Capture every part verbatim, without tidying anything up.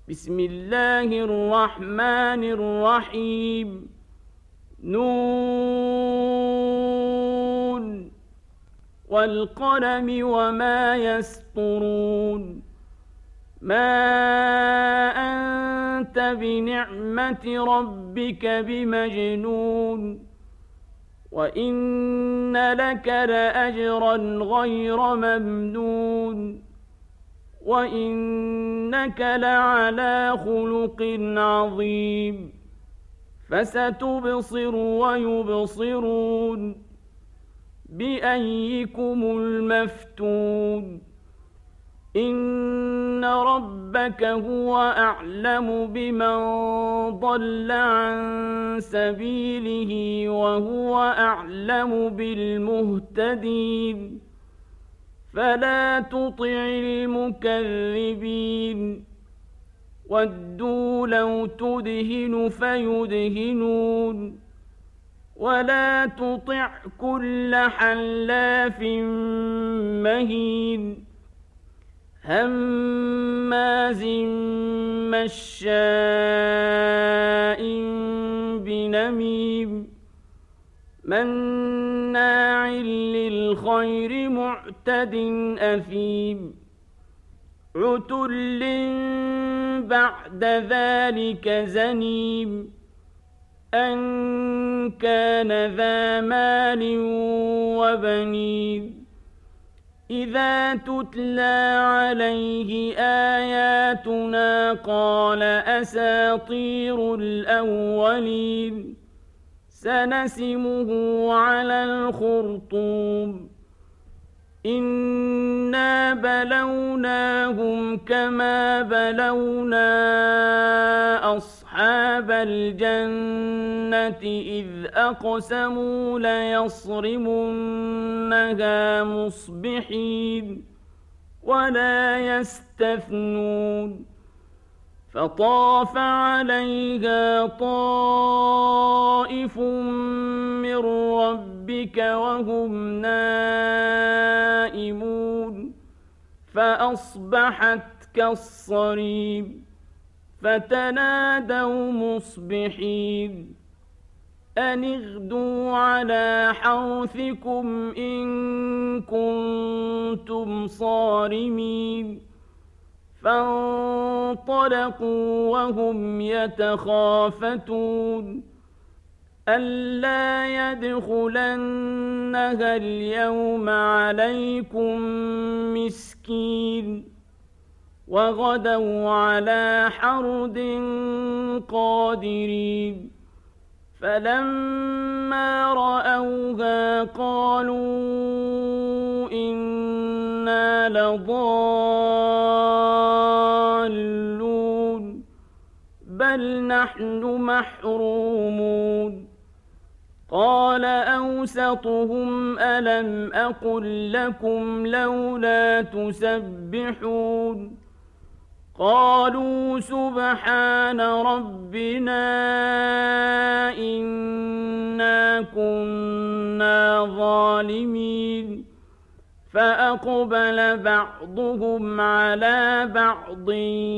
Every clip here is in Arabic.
بسم الله الرحمن الرحيم نون والقلم وما يسطرون ما أنت بنعمة ربك بمجنون وإن لك لأجرا غير ممنون وإنك لعلى خلق عظيم فستبصر ويبصرون بأيكم المفتون إن ربك هو أعلم بمن ضل عن سبيله وهو أعلم بالمهتدين فلا تطع المكذبين ودوا لو تدهن فيدهنون ولا تطع كل حلاف مهين هماز مشاء بنميم مناع للخير معتد أثيم عتل بعد ذلك زنيم أن كان ذا مال وبنين إذا تتلى عليه آياتنا قال أساطير الأولين سنسمه على الخرطوم إنا بلوناهم كما بلونا أصحاب الجنة إذ أقسموا ليصرمنها مصبحين ولا يستثنون فطاف عليها طائف من ربك وهم نائمون فأصبحت كالصريم فتنادوا مصبحين أن اغدوا على حرثكم إن كنتم صارمين فانطلقوا وهم يتخافتون ألا يدخلنها اليوم عليكم مسكين وغدوا على حرد قادرين فلما رأوها قالوا إنا لضالون بل نحن محرومون قال أوسطهم ألم أقل لكم لولا تسبحون قالوا سبحان ربنا إنا كنا ظالمين فأقبل بعضهم على بعض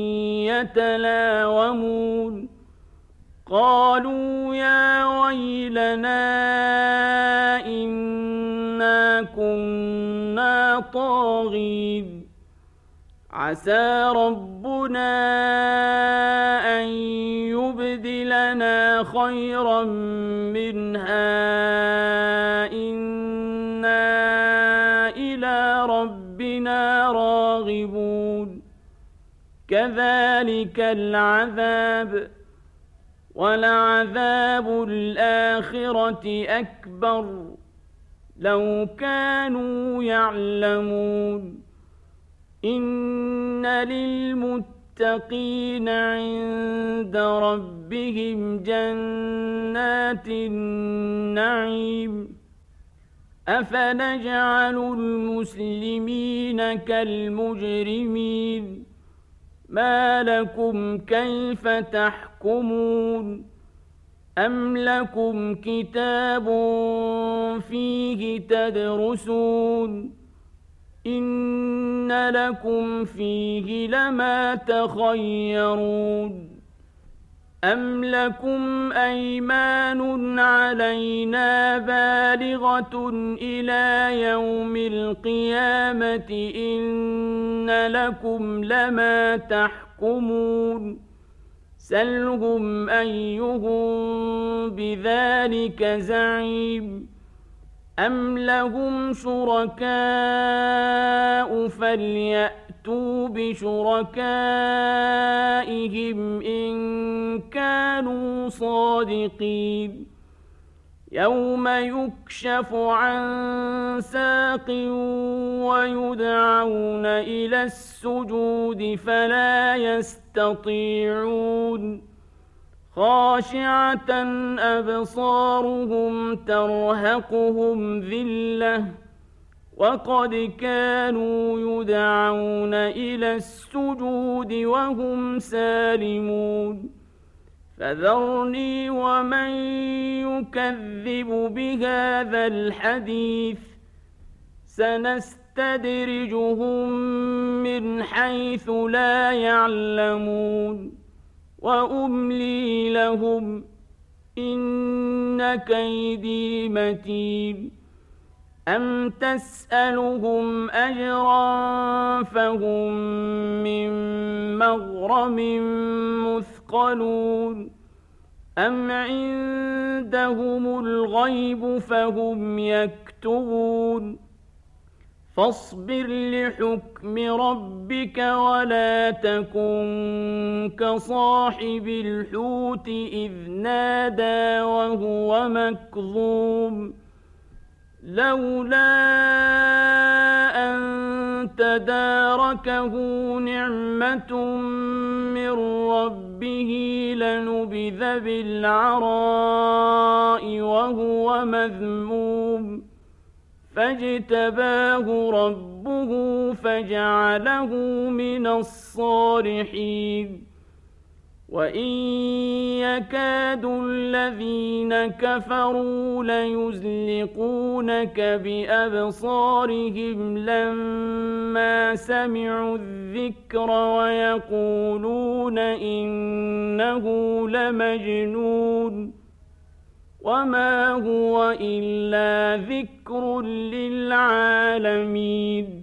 يتلاومون قالوا يا ويلنا إنا كنا طاغين عسى ربنا أن يبدلنا خيرا منها إنا إلى ربنا راغبون كذلك العذاب ولعذاب الآخرة أكبر لو كانوا يعلمون إن للمتقين عند ربهم جنات النعيم أفنجعل المسلمين كالمجرمين ما لكم كيف تحكمون أم لكم كتاب فيه تدرسون إن لكم فيه لما تخيرون أم لكم أيمان علينا بالغة إلى يوم القيامة إن لكم لما تحكمون سلهم أيهم بذلك زعيم أم لهم شركاء فليأتوا بشركائهم إن كانوا صادقين يوم يكشف عن ساق ويدعون إلى السجود فلا يستطيعون خاشعة أبصارهم ترهقهم ذلة وقد كانوا يدعون إلى السجود وهم سالمون فذرني ومن يكذب بهذا الحديث سنستدرجهم من حيث لا يعلمون وأملي لهم إن كيدي متين أم تسألهم أجرا فهم من مغرم مثقلون أم عندهم الغيب فهم يكتبون فاصبر لحكم ربك ولا تكن كصاحب الحوت إذ نادى وهو مكظوم لولا أن تداركه نعمة من ربه لنبذ بالعراء وهو مذموم فاجتباه ربه فجعله من الصالحين وإن يكاد الذين كفروا ليزلقونك بأبصارهم لما سمعوا الذكر ويقولون إنه لمجنون وما هو إلا ذكر للعالمين